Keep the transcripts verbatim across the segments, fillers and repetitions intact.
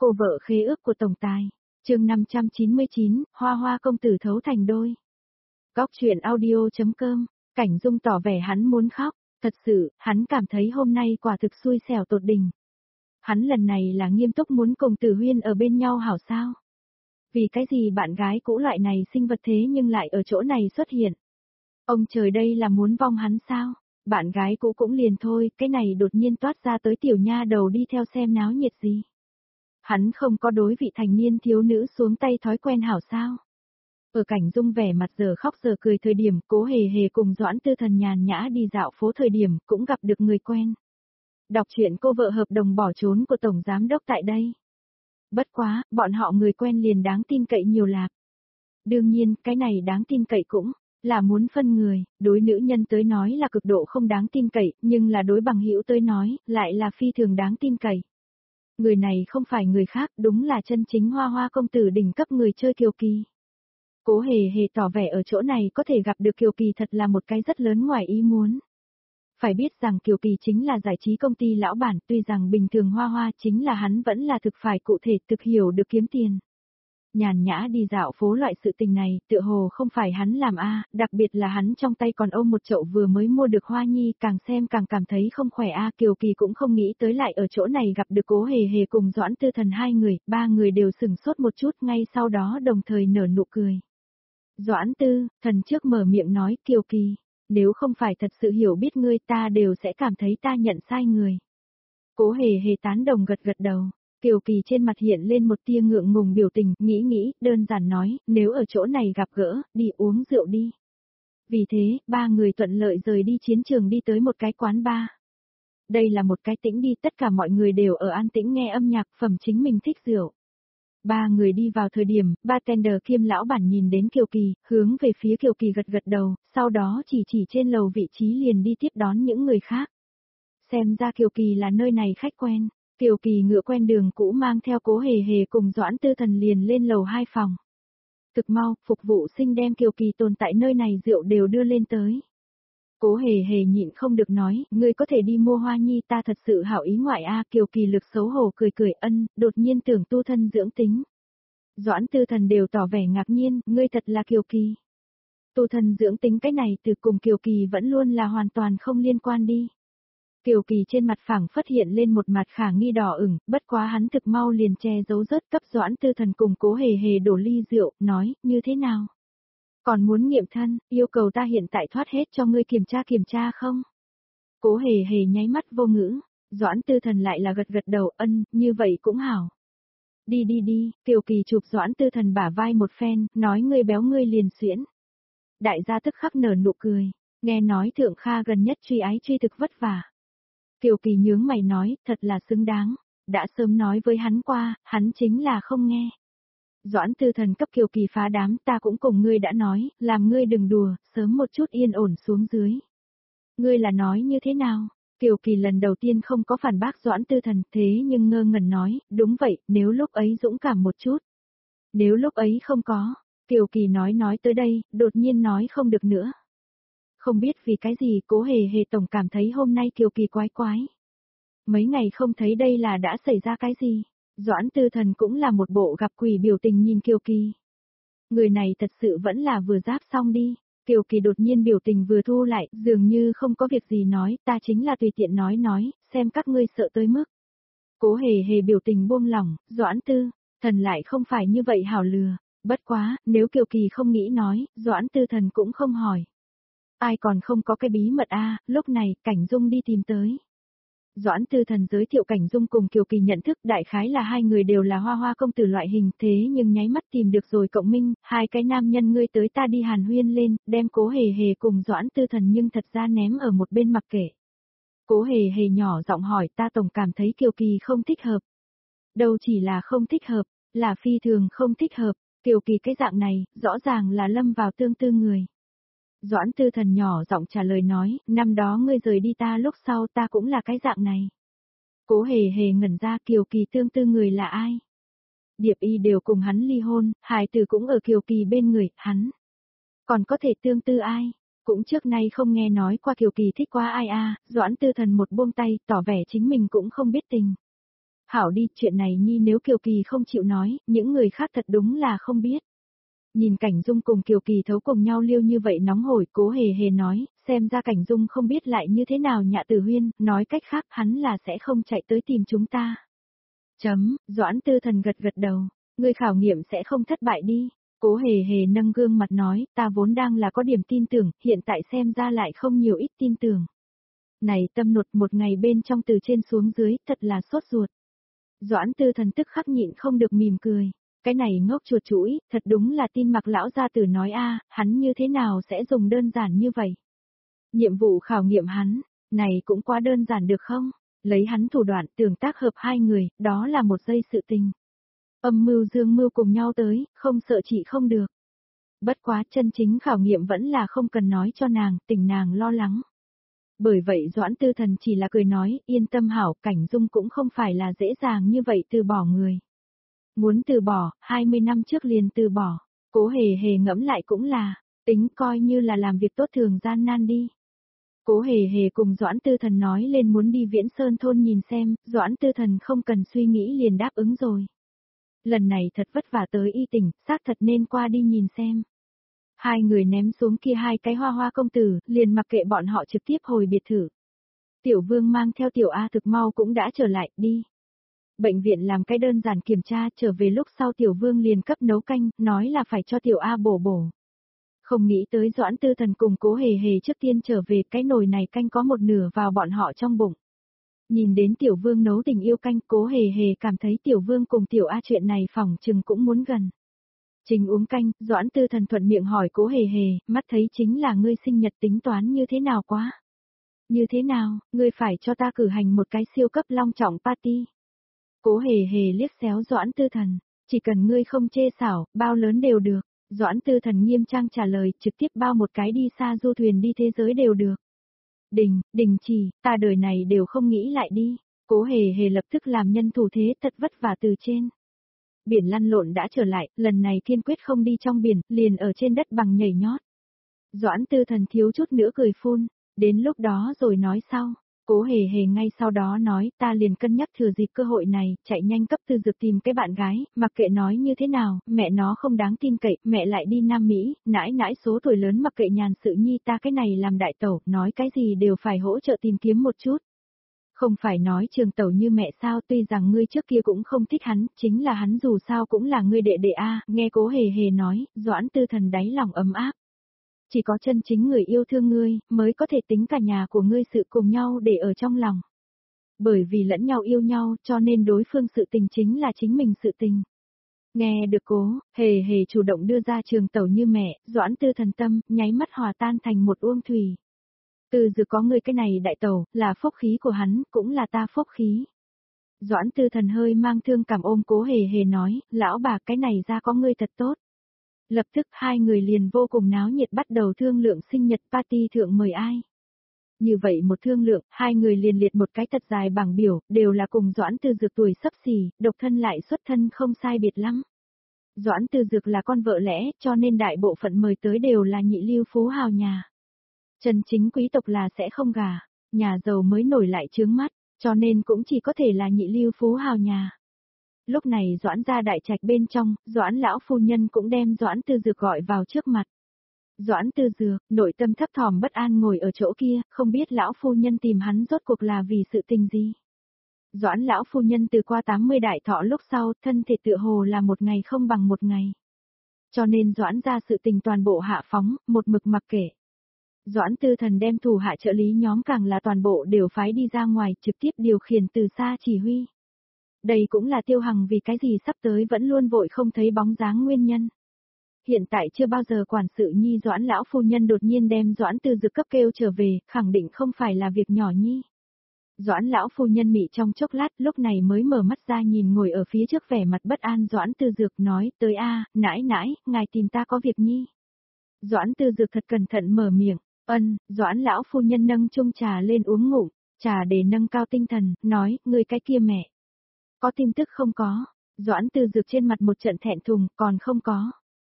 Cô vợ khế ước của tổng tài. Chương năm trăm chín mươi chín, Hoa Hoa công tử thấu thành đôi. Góc truyện audio chấm com. Cảnh Dung tỏ vẻ hắn muốn khóc, thật sự, hắn cảm thấy hôm nay quả thực xui xẻo tột đỉnh. Hắn lần này là nghiêm túc muốn cùng Tử Huyên ở bên nhau hảo sao? Vì cái gì bạn gái cũ loại này sinh vật thế nhưng lại ở chỗ này xuất hiện? Ông trời đây là muốn vong hắn sao? Bạn gái cũ cũng liền thôi, cái này đột nhiên toát ra tới tiểu nha đầu đi theo xem náo nhiệt gì. Hắn không có đối vị thành niên thiếu nữ xuống tay thói quen hảo sao? Ở Cảnh Dung vẻ mặt giờ khóc giờ cười thời điểm, Cố Hề Hề cùng Doãn Tư Thần nhàn nhã đi dạo phố thời điểm, cũng gặp được người quen. Đọc truyện cô vợ hợp đồng bỏ trốn của Tổng Giám Đốc tại đây. Bất quá, bọn họ người quen liền đáng tin cậy nhiều lạc. Đương nhiên, cái này đáng tin cậy cũng là muốn phân người, đối nữ nhân tới nói là cực độ không đáng tin cậy, nhưng là đối bằng hữu tới nói, lại là phi thường đáng tin cậy. Người này không phải người khác, đúng là chân chính Hoa Hoa công tử đỉnh cấp người chơi Kiều Kỳ. Cố Hề Hề tỏ vẻ ở chỗ này có thể gặp được Kiều Kỳ thật là một cái rất lớn ngoài ý muốn. Phải biết rằng Kiều Kỳ chính là giải trí công ty lão bản, tuy rằng bình thường Hoa Hoa chính là hắn vẫn là thực phải cụ thể thực hiểu được kiếm tiền. Nhàn nhã đi dạo phố loại sự tình này, tựa hồ không phải hắn làm a, đặc biệt là hắn trong tay còn ôm một chậu vừa mới mua được hoa nhi, càng xem càng cảm thấy không khỏe a, Kiều Kỳ cũng không nghĩ tới lại ở chỗ này gặp được Cố Hề Hề cùng Doãn Tư Thần hai người, ba người đều sừng sốt một chút, ngay sau đó đồng thời nở nụ cười. Doãn Tư, Thần trước mở miệng nói, Kiều Kỳ, nếu không phải thật sự hiểu biết ngươi ta đều sẽ cảm thấy ta nhận sai người. Cố Hề Hề tán đồng gật gật đầu. Kiều Kỳ trên mặt hiện lên một tia ngượng ngùng biểu tình, nghĩ nghĩ, đơn giản nói, nếu ở chỗ này gặp gỡ, đi uống rượu đi. Vì thế, ba người thuận lợi rời đi chiến trường đi tới một cái quán bar. Đây là một cái tĩnh đi, tất cả mọi người đều ở an tĩnh nghe âm nhạc phẩm chính mình thích rượu. Ba người đi vào thời điểm, bartender kiêm lão bản nhìn đến Kiều Kỳ, hướng về phía Kiều Kỳ gật gật đầu, sau đó chỉ chỉ trên lầu vị trí liền đi tiếp đón những người khác. Xem ra Kiều Kỳ là nơi này khách quen. Kiều Kỳ ngựa quen đường cũ mang theo Cố Hề Hề cùng Doãn Tư Thần liền lên lầu hai phòng. Thực mau, phục vụ sinh đem Kiều Kỳ tồn tại nơi này rượu đều đưa lên tới. Cố Hề Hề nhịn không được nói, ngươi có thể đi mua hoa nhi ta thật sự hảo ý ngoại a. Kiều Kỳ lực xấu hổ cười cười ân, đột nhiên tưởng tu thân dưỡng tính. Doãn Tư Thần đều tỏ vẻ ngạc nhiên, ngươi thật là Kiều Kỳ. Tu thân dưỡng tính cái này từ cùng Kiều Kỳ vẫn luôn là hoàn toàn không liên quan đi. Kiều Kỳ trên mặt phẳng phất hiện lên một mặt khả nghi đỏ ửng, bất quá hắn thực mau liền che giấu rớt cấp Doãn Tư Thần cùng Cố Hề Hề đổ ly rượu, nói, như thế nào? Còn muốn nghiệm thân, yêu cầu ta hiện tại thoát hết cho ngươi kiểm tra kiểm tra không? Cố Hề Hề nháy mắt vô ngữ, Doãn Tư Thần lại là gật gật đầu, ân, như vậy cũng hảo. Đi đi đi, Kiều Kỳ chụp Doãn Tư Thần bả vai một phen, nói ngươi béo ngươi liền xuyễn. Đại gia tức khắc nở nụ cười, nghe nói Thượng Kha gần nhất truy ái truy thực vất vả. Kiều Kỳ nhướng mày nói, thật là xứng đáng, đã sớm nói với hắn qua, hắn chính là không nghe. Doãn Tư Thần cấp Kiều Kỳ phá đám, ta cũng cùng ngươi đã nói, làm ngươi đừng đùa, sớm một chút yên ổn xuống dưới. Ngươi là nói như thế nào? Kiều Kỳ lần đầu tiên không có phản bác Doãn Tư Thần, thế nhưng ngơ ngẩn nói, đúng vậy, nếu lúc ấy dũng cảm một chút. Nếu lúc ấy không có, Kiều Kỳ nói nói tới đây, đột nhiên nói không được nữa. Không biết vì cái gì Cố Hề Hề tổng cảm thấy hôm nay Kiều Kỳ quái quái. Mấy ngày không thấy đây là đã xảy ra cái gì. Doãn Tư Thần cũng là một bộ gặp quỷ biểu tình nhìn Kiều Kỳ. Người này thật sự vẫn là vừa giáp xong đi. Kiều Kỳ đột nhiên biểu tình vừa thu lại, dường như không có việc gì nói, ta chính là tùy tiện nói nói, xem các ngươi sợ tới mức. Cố Hề Hề biểu tình buông lỏng, Doãn Tư Thần lại không phải như vậy hảo lừa. Bất quá, nếu Kiều Kỳ không nghĩ nói, Doãn Tư Thần cũng không hỏi. Ai còn không có cái bí mật a, lúc này, Cảnh Dung đi tìm tới. Doãn Tư Thần giới thiệu Cảnh Dung cùng Kiều Kỳ nhận thức đại khái là hai người đều là Hoa Hoa công tử loại hình, thế nhưng nháy mắt tìm được rồi cộng minh, hai cái nam nhân ngươi tới ta đi hàn huyên lên, đem Cố Hề Hề cùng Doãn Tư Thần nhưng thật ra ném ở một bên mặc kệ. Cố Hề Hề nhỏ giọng hỏi ta tổng cảm thấy Kiều Kỳ không thích hợp. Đâu chỉ là không thích hợp, là phi thường không thích hợp, Kiều Kỳ cái dạng này, rõ ràng là lâm vào tương tư người. Doãn Tư Thần nhỏ giọng trả lời nói, năm đó ngươi rời đi ta lúc sau ta cũng là cái dạng này. Cố Hề Hề ngẩn ra Kiều Kỳ tương tư người là ai? Điệp Y đều cùng hắn ly hôn, hài tử cũng ở Kiều Kỳ bên người, hắn. Còn có thể tương tư ai? Cũng trước nay không nghe nói qua Kiều Kỳ thích quá ai a. Doãn Tư Thần một buông tay, tỏ vẻ chính mình cũng không biết tình. Hảo đi, chuyện này nhi nếu Kiều Kỳ không chịu nói, những người khác thật đúng là không biết. Nhìn Cảnh Dung cùng Kiều Kỳ thấu cùng nhau liêu như vậy nóng hổi, Cố Hề Hề nói, xem ra Cảnh Dung không biết lại như thế nào Nhạ Tử Huyên, nói cách khác hắn là sẽ không chạy tới tìm chúng ta. Chấm, Doãn Tư Thần gật gật đầu, người khảo nghiệm sẽ không thất bại đi. Cố Hề Hề nâng gương mặt nói, ta vốn đang là có điểm tin tưởng, hiện tại xem ra lại không nhiều ít tin tưởng. Này tâm nột một ngày bên trong từ trên xuống dưới, thật là sốt ruột. Doãn Tư Thần tức khắc nhịn không được mỉm cười. Cái này ngốc chuột chuỗi, thật đúng là tin Mặc lão gia tử nói a, hắn như thế nào sẽ dùng đơn giản như vậy. Nhiệm vụ khảo nghiệm hắn, này cũng quá đơn giản được không? Lấy hắn thủ đoạn tưởng tác hợp hai người, đó là một giây sự tình. Âm mưu dương mưu cùng nhau tới, không sợ chị không được. Bất quá chân chính khảo nghiệm vẫn là không cần nói cho nàng, tình nàng lo lắng. Bởi vậy Doãn Tư Thần chỉ là cười nói, yên tâm hảo, Cảnh Dung cũng không phải là dễ dàng như vậy từ bỏ người. Muốn từ bỏ, hai mươi năm trước liền từ bỏ, Cố Hề Hề ngẫm lại cũng là, tính coi như là làm việc tốt thường gian nan đi. Cố Hề Hề cùng Doãn Tư Thần nói lên muốn đi Viễn Sơn thôn nhìn xem, Doãn Tư Thần không cần suy nghĩ liền đáp ứng rồi. Lần này thật vất vả tới y tỉnh, xác thật nên qua đi nhìn xem. Hai người ném xuống kia hai cái hoa hoa công tử, liền mặc kệ bọn họ trực tiếp hồi biệt thự. Tiểu Vương mang theo Tiểu A thực mau cũng đã trở lại, đi. Bệnh viện làm cái đơn giản kiểm tra, trở về lúc sau Tiểu Vương liền cấp nấu canh, nói là phải cho Tiểu A bổ bổ. Không nghĩ tới Doãn Tư Thần cùng Cố Hề Hề trước tiên trở về, cái nồi này canh có một nửa vào bọn họ trong bụng. Nhìn đến Tiểu Vương nấu tình yêu canh, Cố Hề Hề cảm thấy Tiểu Vương cùng Tiểu A chuyện này phỏng chừng cũng muốn gần. Trình uống canh, Doãn Tư Thần thuận miệng hỏi Cố Hề Hề, mắt thấy chính là ngươi sinh nhật tính toán như thế nào quá. Như thế nào, ngươi phải cho ta cử hành một cái siêu cấp long trọng party. Cố Hề Hề liếc xéo Doãn Tư Thần, chỉ cần ngươi không chê xảo, bao lớn đều được. Doãn Tư Thần nghiêm trang trả lời, trực tiếp bao một cái đi xa du thuyền đi thế giới đều được. Đình, đình chỉ, ta đời này đều không nghĩ lại đi. Cố Hề Hề lập tức làm nhân thủ thế thật vất vả từ trên biển lăn lộn đã trở lại, lần này kiên quyết không đi trong biển, liền ở trên đất bằng nhảy nhót. Doãn Tư Thần thiếu chút nữa cười phun, đến lúc đó rồi nói sau. Cố Hề Hề ngay sau đó nói, ta liền cân nhắc thừa dịp cơ hội này, chạy nhanh cấp Tư Dược tìm cái bạn gái, mặc kệ nói như thế nào, mẹ nó không đáng tin cậy, mẹ lại đi Nam Mỹ, nãi nãi số tuổi lớn mặc kệ nhàn sự nhi ta cái này làm đại tẩu, nói cái gì đều phải hỗ trợ tìm kiếm một chút. Không phải nói Trường tẩu như mẹ sao, tuy rằng ngươi trước kia cũng không thích hắn, chính là hắn dù sao cũng là ngươi đệ đệ a. Nghe Cố Hề Hề nói, Doãn Tư Thần đáy lòng ấm áp. Chỉ có chân chính người yêu thương ngươi, mới có thể tính cả nhà của ngươi sự cùng nhau để ở trong lòng. Bởi vì lẫn nhau yêu nhau, cho nên đối phương sự tình chính là chính mình sự tình. Nghe được Cố Hề Hề chủ động đưa ra Trường tẩu như mẹ, Doãn Tư Thần tâm, nháy mắt hòa tan thành một uông thủy. Từ Dược có ngươi cái này đại tẩu, là phúc khí của hắn, cũng là ta phúc khí. Doãn Tư Thần hơi mang thương cảm ôm Cố Hề Hề nói, lão bà cái này ra có ngươi thật tốt. Lập tức hai người liền vô cùng náo nhiệt bắt đầu thương lượng sinh nhật party thượng mời ai. Như vậy một thương lượng, hai người liền liệt một cái thật dài bảng biểu, đều là cùng Doãn Tư Dược tuổi sắp xỉ, độc thân lại xuất thân không sai biệt lắm. Doãn Tư Dược là con vợ lẽ, cho nên đại bộ phận mời tới đều là nhị lưu phú hào nhà. Chân chính quý tộc là sẽ không gả, nhà giàu mới nổi lại chướng mắt, cho nên cũng chỉ có thể là nhị lưu phú hào nhà. Lúc này Doãn gia đại trạch bên trong, Doãn lão phu nhân cũng đem Doãn Tư Dược gọi vào trước mặt. Doãn Tư Dược, nội tâm thấp thỏm bất an ngồi ở chỗ kia, không biết lão phu nhân tìm hắn rốt cuộc là vì sự tình gì. Doãn lão phu nhân từ qua tám mươi đại thọ lúc sau, thân thể tựa hồ là một ngày không bằng một ngày. Cho nên Doãn gia sự tình toàn bộ hạ phóng, một mực mặc kệ. Doãn Tư Thần đem thủ hạ trợ lý nhóm càng là toàn bộ đều phái đi ra ngoài, trực tiếp điều khiển từ xa chỉ huy. Đây cũng là Tiêu Hằng vì cái gì sắp tới vẫn luôn vội không thấy bóng dáng nguyên nhân. Hiện tại chưa bao giờ quản sự nhi Doãn lão phu nhân đột nhiên đem Doãn Tư Dược cấp kêu trở về, khẳng định không phải là việc nhỏ nhi. Doãn lão phu nhân mị trong chốc lát, lúc này mới mở mắt ra nhìn ngồi ở phía trước vẻ mặt bất an Doãn Tư Dược nói, tới a, nãi nãi, ngài tìm ta có việc nhi. Doãn Tư Dược thật cẩn thận mở miệng, ân, Doãn lão phu nhân nâng chung trà lên uống ngụm, trà để nâng cao tinh thần, nói, người cái kia mẹ. Có tin tức không có, Doãn Tư Dược trên mặt một trận thẹn thùng, còn không có.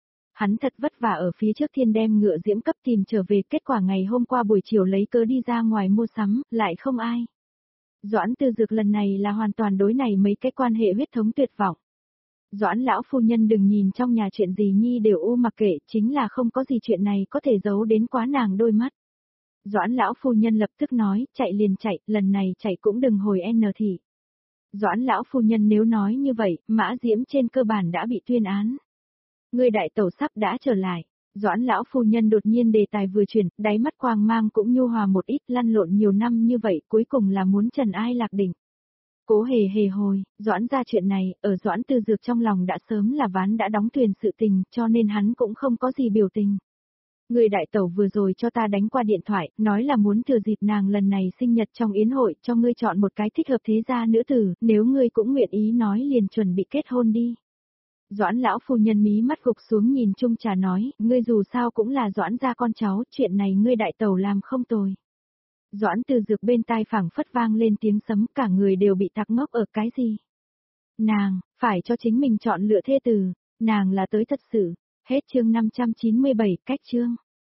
Hắn thật vất vả ở phía trước thiên đem ngựa diễm cấp tìm trở về, kết quả ngày hôm qua buổi chiều lấy cớ đi ra ngoài mua sắm, lại không ai. Doãn Tư Dược lần này là hoàn toàn đối này mấy cái quan hệ huyết thống tuyệt vọng. Doãn lão phu nhân đừng nhìn trong nhà chuyện gì nhi đều u mặc kệ, chính là không có gì chuyện này có thể giấu đến quá nàng đôi mắt. Doãn lão phu nhân lập tức nói, chạy liền chạy, lần này chạy cũng đừng hồi N thị. Doãn lão phu nhân nếu nói như vậy, Mã Diễm trên cơ bản đã bị tuyên án. Người đại tẩu sắp đã trở lại. Doãn lão phu nhân đột nhiên đề tài vừa chuyển, đáy mắt quang mang cũng nhu hòa một ít, lăn lộn nhiều năm như vậy, cuối cùng là muốn trần ai lạc đỉnh. Cố hề hề hồi, Doãn ra chuyện này, ở Doãn Tư Dược trong lòng đã sớm là ván đã đóng thuyền sự tình, cho nên hắn cũng không có gì biểu tình. Người đại tẩu vừa rồi cho ta đánh qua điện thoại, nói là muốn thừa dịp nàng lần này sinh nhật trong yến hội cho ngươi chọn một cái thích hợp thế gia nữ tử, nếu ngươi cũng nguyện ý nói liền chuẩn bị kết hôn đi. Doãn lão phu nhân mí mắt gục xuống nhìn Trung Trà nói, ngươi dù sao cũng là Doãn gia con cháu, chuyện này ngươi đại tẩu làm không tồi. Doãn Từ Dược bên tai phảng phất vang lên tiếng sấm, cả người đều bị tạc ngốc ở cái gì. Nàng, phải cho chính mình chọn lựa thê tử, nàng là tới thật sự. Hết chương năm trăm chín mươi bảy, cách chương.